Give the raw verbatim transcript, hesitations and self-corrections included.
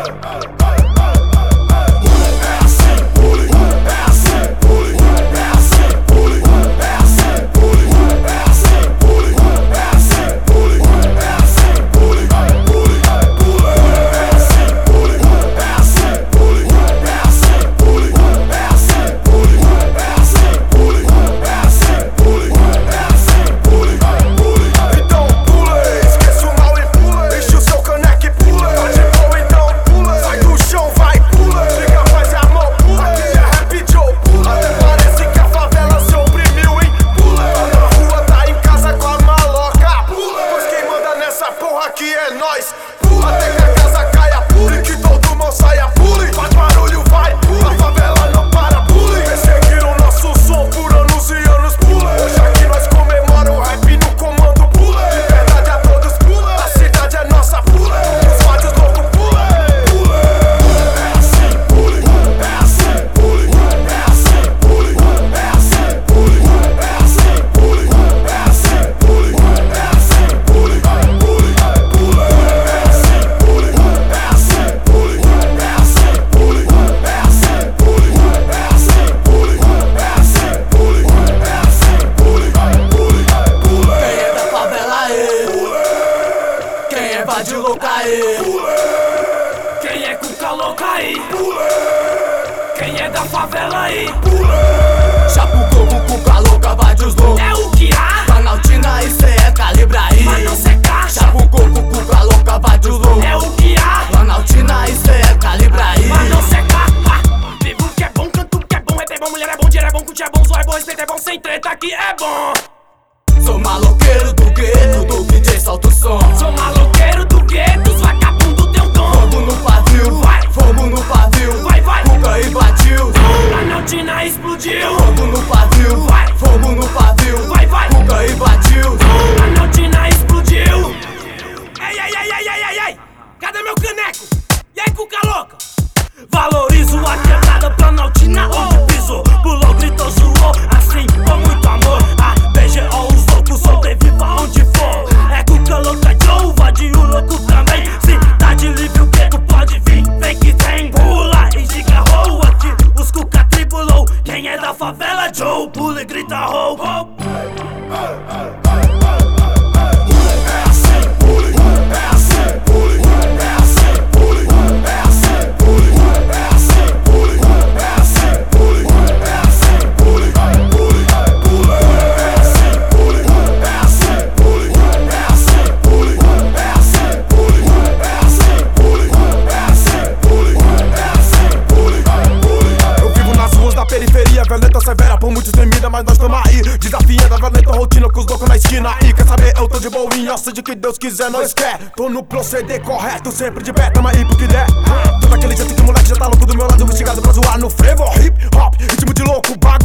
Vai de louca aí. Quem é cuca louca aí? Quem é da favela aí? Chapa o coco, cuca louca, vai de os loucos. É o que há? Planaltina e cê é calibre aí. Mas não cê caixa. Chapa o coco, cuca louca, vai de os loucos. É o que há? Planaltina e cê é calibre aí. Mas não cê caixa. Vivo que é bom, canto que é bom, rap é bom, mulher é bom, dinheiro é bom, curtir é bom, zoar é bom, respeito é bom, sem treta aqui é bom. Sou maloqueiro do gueto, do D J solta o som. Sou maloqueiro do gueto, os vagabundo tem um dom. Fogo no pavio, vai, fogo no pavio, vai, vai, cuca invadiu. Planaltina explodiu. Fogo no pavio, vai, fogo no pavio, vai, vai, cuca invadiu. Planaltina explodiu. Ei, ei, ei, ei, ei, ei, ei, cadê meu caneco? E aí, cuca louca? Valorizo a quebrada, Planaltina onde pisou. Pulou, gritou, zoou, assim com muito amor. A B G O, os loucos, sobreviva onde for. É cuca louca, Joe, vadio louco também. Cidade livre, o que tu pode vir, vem que vem. Pula e giga roll, aqui os cuca tribulou. Quem é da favela, Joe, pula e grita roll. Violenta severa, por muitos temida, mas nós tamo aí desafiando a violenta rotina com os loucos na esquina. E quer saber, eu tô de boinha, seja que Deus quiser, nós quer. Tô no proceder correto, sempre de pé, tamo aí porque der. Tô daquele jeito que o moleque já tá louco do meu lado, investigado pra zoar no frevo. Hip hop, ritmo de louco, bagulho